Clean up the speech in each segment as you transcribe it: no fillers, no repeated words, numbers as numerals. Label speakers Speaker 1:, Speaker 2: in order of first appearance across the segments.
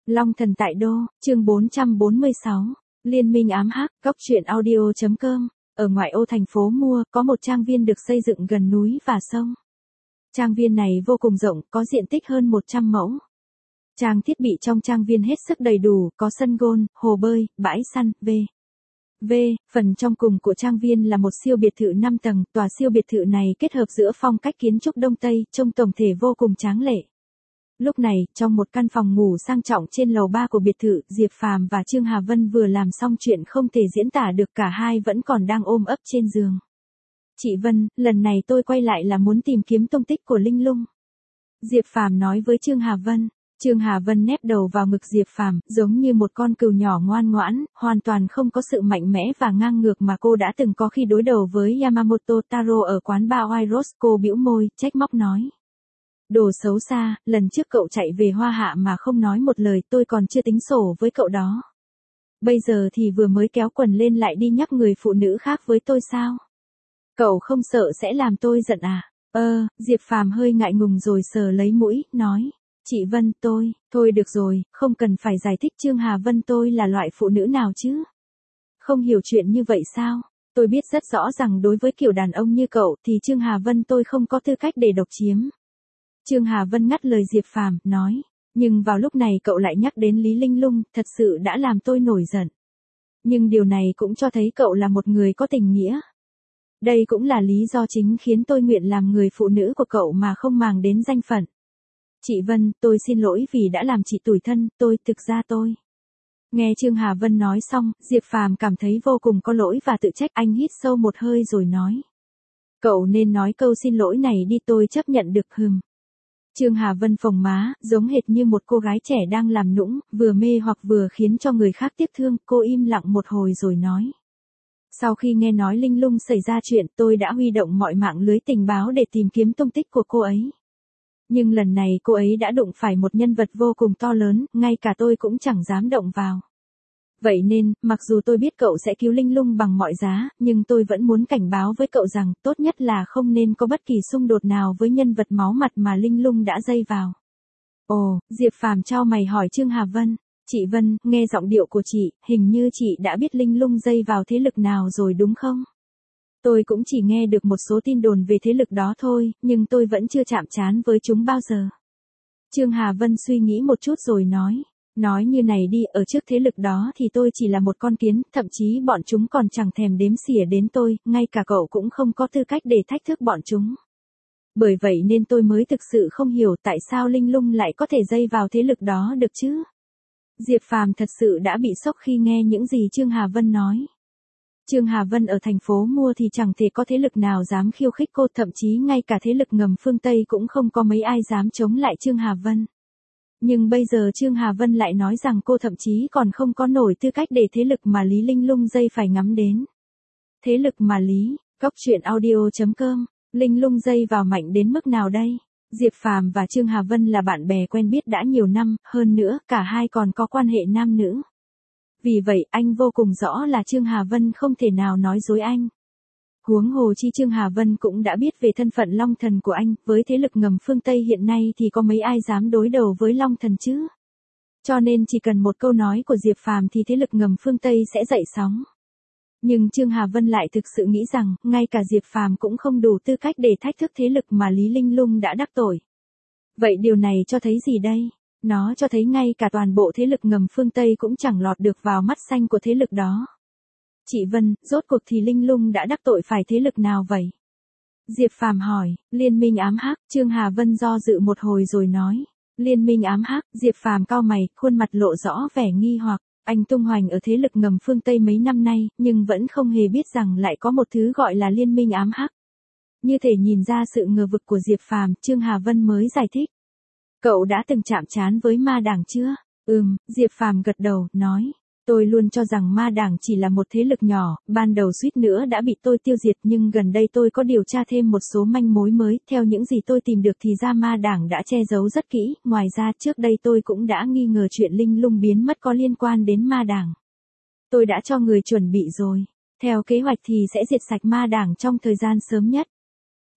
Speaker 1: Long Thần tại Đô, chương 446, Liên minh ám hắc, góc truyện audio.com. Ở ngoại ô thành phố Mua, có một trang viên được xây dựng gần núi và sông. Trang viên này vô cùng rộng, có diện tích hơn 100 mẫu. Trang thiết bị trong trang viên hết sức đầy đủ, có sân golf, hồ bơi, bãi săn, phần trong cùng của trang viên là một siêu biệt thự 5 tầng, tòa siêu biệt thự này kết hợp giữa phong cách kiến trúc Đông Tây, trông tổng thể vô cùng tráng lệ. Lúc này, trong một căn phòng ngủ sang trọng trên lầu 3 của biệt thự, Diệp Phàm và Trương Hà Vân vừa làm xong chuyện không thể diễn tả được, cả hai vẫn còn đang ôm ấp trên giường. Chị Vân, lần này tôi quay lại là muốn tìm kiếm tung tích của Linh Lung. Diệp Phàm nói với Trương Hà Vân. Trương Hà Vân nép đầu vào ngực Diệp Phàm, giống như một con cừu nhỏ ngoan ngoãn, hoàn toàn không có sự mạnh mẽ và ngang ngược mà cô đã từng có khi đối đầu với Yamamoto Taro ở quán bar White Rose. Cô bĩu môi, trách móc nói. Đồ xấu xa, lần trước cậu chạy về Hoa Hạ mà không nói một lời, tôi còn chưa tính sổ với cậu đó. Bây giờ thì vừa mới kéo quần lên lại đi nhắc người phụ nữ khác với tôi sao? Cậu không sợ sẽ làm tôi giận à? Diệp Phàm hơi ngại ngùng rồi sờ lấy mũi, nói. Chị Vân, thôi được rồi, không cần phải giải thích. Trương Hà Vân, tôi là loại phụ nữ nào chứ? Không hiểu chuyện như vậy sao? Tôi biết rất rõ rằng đối với kiểu đàn ông như cậu thì Trương Hà Vân tôi không có tư cách để độc chiếm. Trương Hà Vân ngắt lời Diệp Phàm, nói. Nhưng vào lúc này cậu lại nhắc đến Lý Linh Lung, thật sự đã làm tôi nổi giận. Nhưng điều này cũng cho thấy cậu là một người có tình nghĩa. Đây cũng là lý do chính khiến tôi nguyện làm người phụ nữ của cậu mà không màng đến danh phận. Chị Vân, tôi xin lỗi vì đã làm chị tủi thân, thực ra tôi. Nghe Trương Hà Vân nói xong, Diệp Phàm cảm thấy vô cùng có lỗi và tự trách. Anh hít sâu một hơi rồi nói. Cậu nên nói câu xin lỗi này đi, tôi chấp nhận được. Trương Hà Vân phồng má, giống hệt như một cô gái trẻ đang làm nũng, vừa mê hoặc vừa khiến cho người khác tiếc thương. Cô im lặng một hồi rồi nói. Sau khi nghe nói Linh Lung xảy ra chuyện, tôi đã huy động mọi mạng lưới tình báo để tìm kiếm tung tích của cô ấy. Nhưng lần này cô ấy đã đụng phải một nhân vật vô cùng to lớn, ngay cả tôi cũng chẳng dám động vào. Vậy nên, mặc dù tôi biết cậu sẽ cứu Linh Lung bằng mọi giá, nhưng tôi vẫn muốn cảnh báo với cậu rằng, tốt nhất là không nên có bất kỳ xung đột nào với nhân vật máu mặt mà Linh Lung đã dây vào. Ồ, Diệp Phàm chau mày hỏi Trương Hà Vân. Chị Vân, nghe giọng điệu của chị, hình như chị đã biết Linh Lung dây vào thế lực nào rồi đúng không? Tôi cũng chỉ nghe được một số tin đồn về thế lực đó thôi, nhưng tôi vẫn chưa chạm trán với chúng bao giờ. Trương Hà Vân suy nghĩ một chút rồi nói. Nói như này đi, ở trước thế lực đó thì tôi chỉ là một con kiến, thậm chí bọn chúng còn chẳng thèm đếm xỉa đến tôi, ngay cả cậu cũng không có tư cách để thách thức bọn chúng. Bởi vậy nên tôi mới thực sự không hiểu tại sao Linh Lung lại có thể dây vào thế lực đó được chứ. Diệp Phàm thật sự đã bị sốc khi nghe những gì Trương Hà Vân nói. Trương Hà Vân ở thành phố Mua thì chẳng thể có thế lực nào dám khiêu khích cô, thậm chí ngay cả thế lực ngầm phương Tây cũng không có mấy ai dám chống lại Trương Hà Vân. Nhưng bây giờ Trương Hà Vân lại nói rằng cô thậm chí còn không có nổi tư cách để thế lực mà Lý Linh Lung dây phải ngắm đến. Thế lực mà Lý, góc truyện audio.com, Linh Lung dây vào mạnh đến mức nào đây? Diệp Phàm và Trương Hà Vân là bạn bè quen biết đã nhiều năm, hơn nữa, cả hai còn có quan hệ nam nữ. Vì vậy, anh vô cùng rõ là Trương Hà Vân không thể nào nói dối anh. Huống hồ chi Trương Hà Vân cũng đã biết về thân phận Long Thần của anh, với thế lực ngầm phương Tây hiện nay thì có mấy ai dám đối đầu với Long Thần chứ? Cho nên chỉ cần một câu nói của Diệp Phàm thì thế lực ngầm phương Tây sẽ dậy sóng. Nhưng Trương Hà Vân lại thực sự nghĩ rằng, ngay cả Diệp Phàm cũng không đủ tư cách để thách thức thế lực mà Lý Linh Lung đã đắc tội. Vậy điều này cho thấy gì đây? Nó cho thấy ngay cả toàn bộ thế lực ngầm phương Tây cũng chẳng lọt được vào mắt xanh của thế lực đó. Chị Vân, rốt cuộc thì Linh Lung đã đắc tội phải thế lực nào vậy? Diệp Phàm hỏi. Liên minh ám hắc. Trương Hà Vân do dự một hồi rồi nói. Liên minh ám hắc. Diệp Phàm cau mày, khuôn mặt lộ rõ vẻ nghi hoặc. Anh tung hoành ở thế lực ngầm phương Tây mấy năm nay, nhưng vẫn không hề biết rằng lại có một thứ gọi là liên minh ám hắc. Như thể nhìn ra sự ngờ vực của Diệp Phàm, Trương Hà Vân mới giải thích. Cậu đã từng chạm trán với ma đảng chưa? Diệp Phàm gật đầu, nói. Tôi luôn cho rằng ma đảng chỉ là một thế lực nhỏ, ban đầu suýt nữa đã bị tôi tiêu diệt, nhưng gần đây tôi có điều tra thêm một số manh mối mới, theo những gì tôi tìm được thì ra ma đảng đã che giấu rất kỹ, ngoài ra trước đây tôi cũng đã nghi ngờ chuyện Linh Lung biến mất có liên quan đến ma đảng. Tôi đã cho người chuẩn bị rồi, theo kế hoạch thì sẽ diệt sạch ma đảng trong thời gian sớm nhất.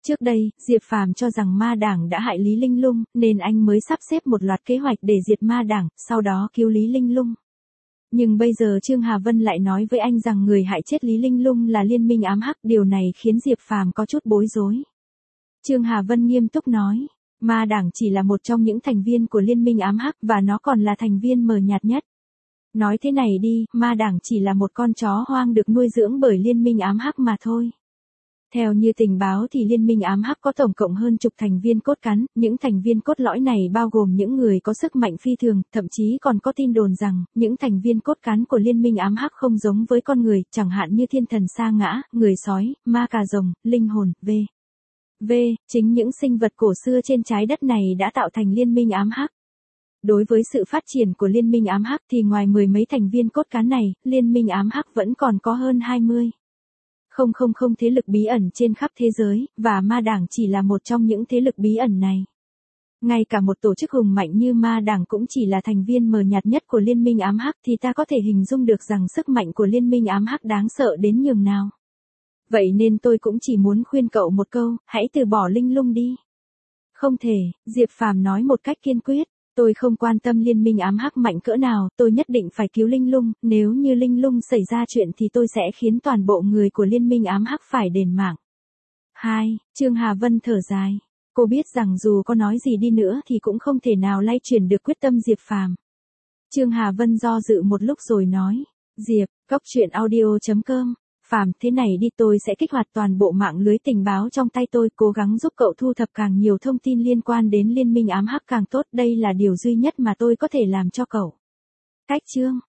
Speaker 1: Trước đây, Diệp Phàm cho rằng ma đảng đã hại Lý Linh Lung, nên anh mới sắp xếp một loạt kế hoạch để diệt ma đảng, sau đó cứu Lý Linh Lung. Nhưng bây giờ Trương Hà Vân lại nói với anh rằng người hại chết Lý Linh Lung là liên minh ám hắc, điều này khiến Diệp Phàm có chút bối rối. Trương Hà Vân nghiêm túc nói, ma đảng chỉ là một trong những thành viên của liên minh ám hắc và nó còn là thành viên mờ nhạt nhất. Nói thế này đi, ma đảng chỉ là một con chó hoang được nuôi dưỡng bởi liên minh ám hắc mà thôi. Theo như tình báo thì liên minh ám hắc có tổng cộng hơn chục thành viên cốt cán, những thành viên cốt lõi này bao gồm những người có sức mạnh phi thường, thậm chí còn có tin đồn rằng, những thành viên cốt cán của liên minh ám hắc không giống với con người, chẳng hạn như thiên thần sa ngã, người sói, ma cà rồng, linh hồn, chính những sinh vật cổ xưa trên trái đất này đã tạo thành liên minh ám hắc. Đối với sự phát triển của liên minh ám hắc thì ngoài mười mấy thành viên cốt cán này, liên minh ám hắc vẫn còn có hơn 20. Không thế lực bí ẩn trên khắp thế giới, và ma đảng chỉ là một trong những thế lực bí ẩn này. Ngay cả một tổ chức hùng mạnh như ma đảng cũng chỉ là thành viên mờ nhạt nhất của liên minh ám hắc thì ta có thể hình dung được rằng sức mạnh của liên minh ám hắc đáng sợ đến nhường nào. Vậy nên tôi cũng chỉ muốn khuyên cậu một câu, hãy từ bỏ Linh Lung đi. Không thể, Diệp Phàm nói một cách kiên quyết. Tôi không quan tâm liên minh ám hắc mạnh cỡ nào, tôi nhất định phải cứu Linh Lung, nếu như Linh Lung xảy ra chuyện thì tôi sẽ khiến toàn bộ người của liên minh ám hắc phải đền mạng. 2. Trương Hà Vân thở dài. Cô biết rằng dù có nói gì đi nữa thì cũng không thể nào lay chuyển được quyết tâm Diệp Phàm. Trương Hà Vân do dự một lúc rồi nói, Diệp, coctruyện.audio.com. Phàm, thế này đi, tôi sẽ kích hoạt toàn bộ mạng lưới tình báo trong tay tôi, cố gắng giúp cậu thu thập càng nhiều thông tin liên quan đến liên minh ám hắc càng tốt, đây là điều duy nhất mà tôi có thể làm cho cậu. Cách chương